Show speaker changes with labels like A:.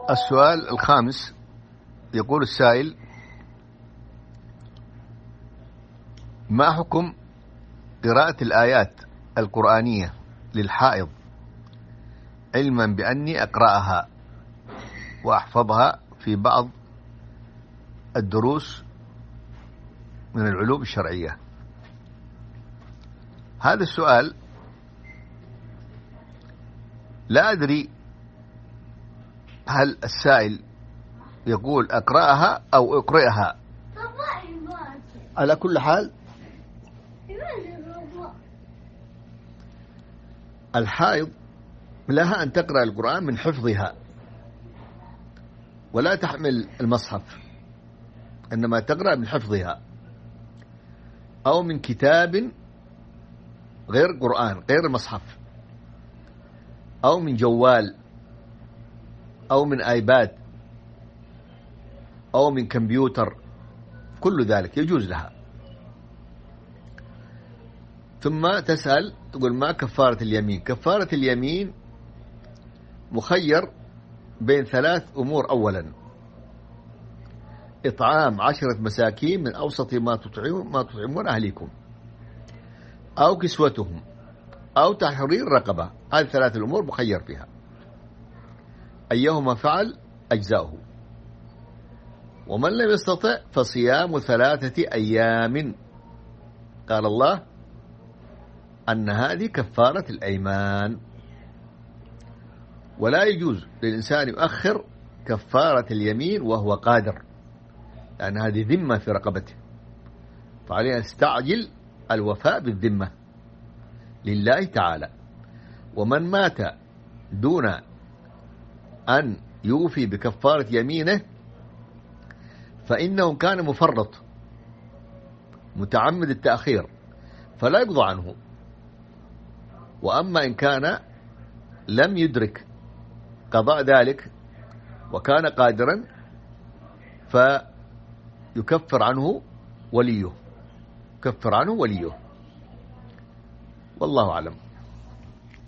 A: السؤال الخامس يقول السائل: ما حكم قراءة الآيات القرآنية للحائض، علما بأني أقرأها وأحفظها في بعض الدروس من العلوم الشرعية؟ هذا السؤال لا أدري هل السائل يقول أقرأها أو أقرئها. على كل حال الحائض لها أن تقرأ القرآن من حفظها ولا تحمل المصحف، إنما تقرأ من حفظها أو من كتاب غير قرآن غير المصحف، أو من جوال، أو من آيباد، أو من كمبيوتر، كل ذلك يجوز لها. ثم تسأل تقول: ما كفارة اليمين؟ كفارة اليمين مخير بين 3 أمور. أولا، إطعام 10 مساكين من أوسط ما تطعمون أهليكم، أو كسوتهم، أو تحرير رقبة. هذه 3 الأمور مخير فيها، أيهما فعل أجزاؤه. ومن لم يستطع فصيام 3 أيام. قال الله أن هذه كفارة الأيمان، ولا يجوز للإنسان يؤخر كفارة اليمين وهو قادر، لأن هذه ذمة في رقبته، فعليه أن يستعجل الوفاء بالذمة لله تعالى. ومن مات دون أن يوفي بكفارة يمينه فإنه كان مفرط متعمد التأخير فلا يقضى عنه. وأما إن كان لم يدرك قضاء ذلك وكان قادرا فيكفر عنه وليه، والله أعلم.